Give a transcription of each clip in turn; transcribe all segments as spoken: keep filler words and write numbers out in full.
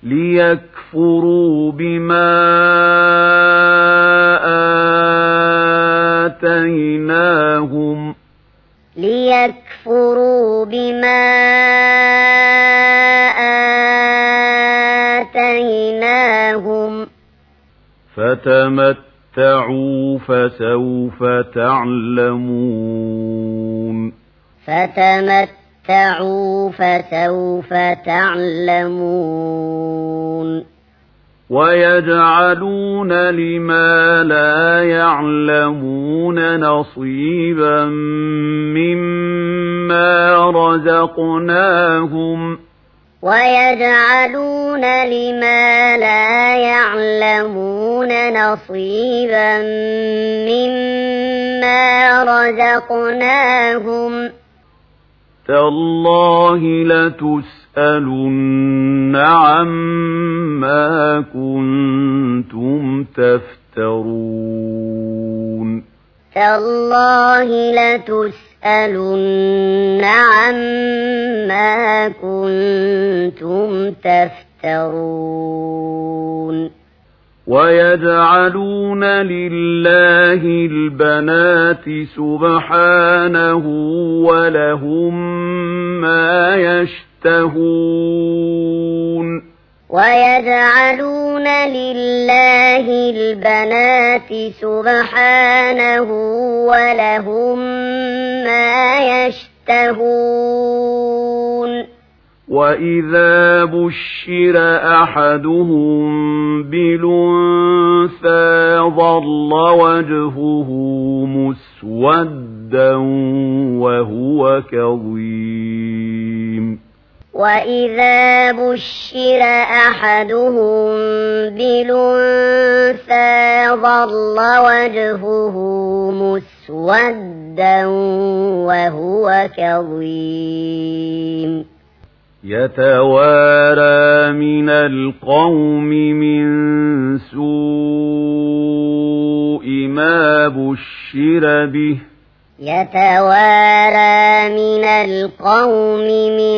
ليكفروا بما آتيناهم ليكفروا بما آتيناهم فتمتعوا فسوف تعلمون فتمتعوا فسوف تعلمون ويجعلون لما لا يعلمون نصيبا مما رزقناهم ويجعلون لما لا يعلمون نصيبا مما رزقناهم تالله لتسألن عما كنتم تفترون تالله لتسألن عما كنتم تفترون ويجعلون لله البنات سبحانه ولهم ما يشتهون ويجعلون لله البنات سبحانه ولهم ما يشتهون وإذا بشر أحدهم بالأنثى ظل وجهه مسودا وهو كظيم وإذا بشر أحدهم بالأنثى ظل وجهه مسودا وهو كظيم يتوارى من القوم من سوء ما بشر به يتوارى من القوم من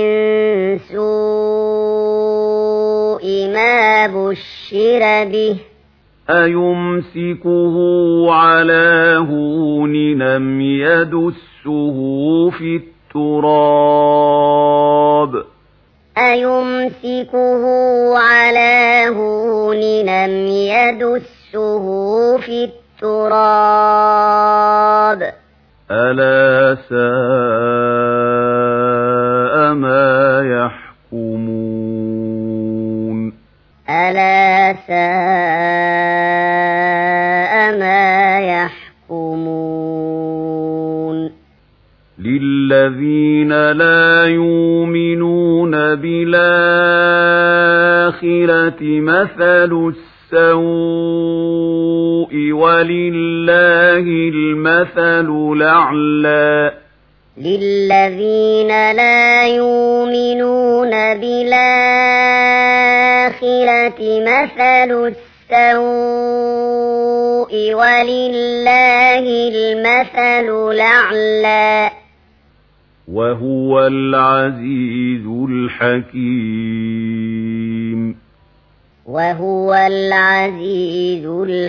سوء ما بشر به أيمسكه على هون لم يدسه في التراب أيمسكه على هون لم يدسه في التراب ألا ساء ما يحكمون ألا ساء ما يحكمون للذين لا يؤمنون بالآخرة مثل السوء ولله المثل الأعلى للذين لا يؤمنون بالآخرة مثل السوء ولله المثل الأعلى وهو العزيز الحكيم وهو العزيز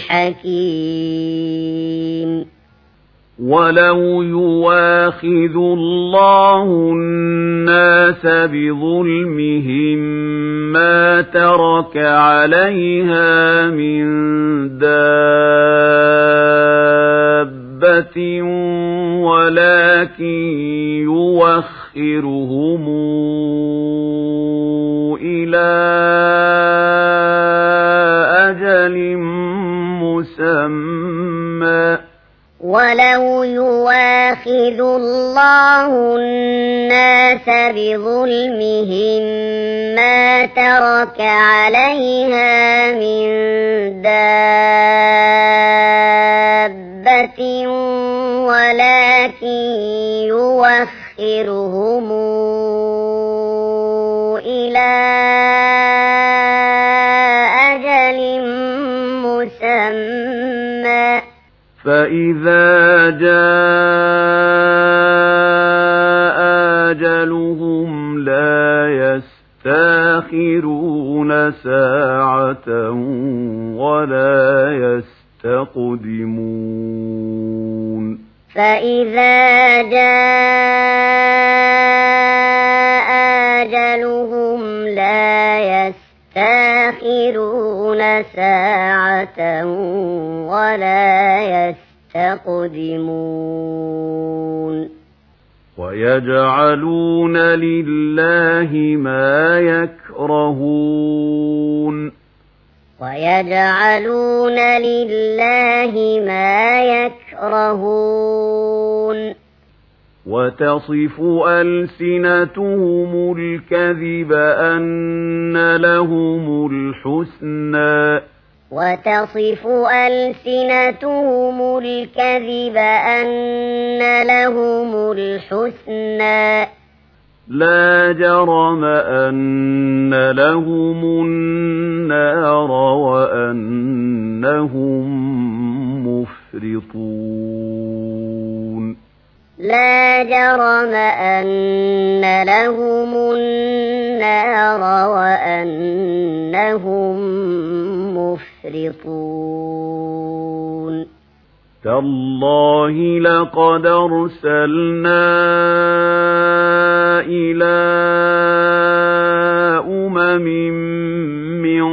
الحكيم ولو يواخذ الله الناس بظلمهم ما ترك عليها من دابة ولكن يوخرهم إلى أجل مسمى ولو يواخذ الله الناس بظلمهم ما ترك عليها من دابة ولكن يوخرهم إلى أجل مسمى فإذا جاء أجلهم لا يستأخرون يستأخرون ساعة ولا يستقدمون فإذا جاء أجلهم لا يستأخرون ساعة ولا يستقدمون ويجعلون لله ما يكرهون ويجعلون لله ما يكرهون وتصف ألسنتهم الكذب أن لهم الحسنى وتصف ألسنتهم الكذب أن لهم الحسنى لا جرم أن لهم النار وأنهم مفرطون لا جرم أن لهم النار وأنهم مفرطون تالله لقد أرسلنا إلى أمم من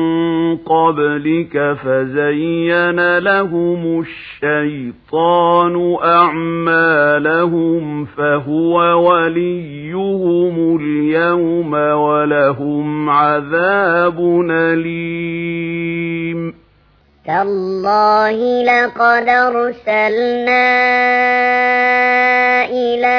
قبلك فزين لهم الشيطان أعمالهم فهو وليهم اليوم ولهم عذاب أليم تالله لقد أرسلنا إلى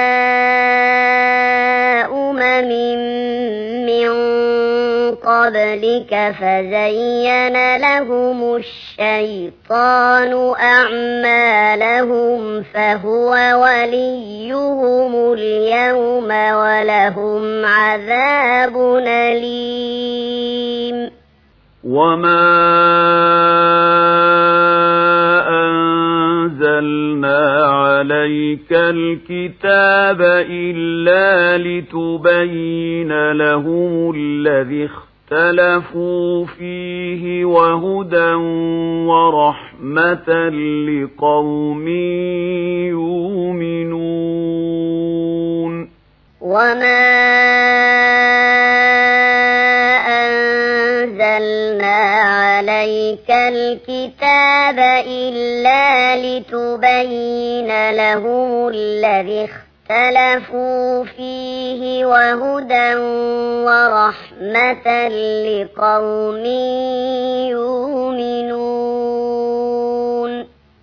أمم من قبلك فزين لهم الشيطان أعمالهم فهو وليهم اليوم ولهم عذاب أليم وما أنزلنا عليك الكتاب إلا لتبين لهم الذي اختلفوا فيه وهدى ورحمة لقوم يؤمنون وما أنزلنا عليك الكتاب إلا لتبين لهم الذي اختلفوا فيه وهدى ورحمة لقوم يؤمنون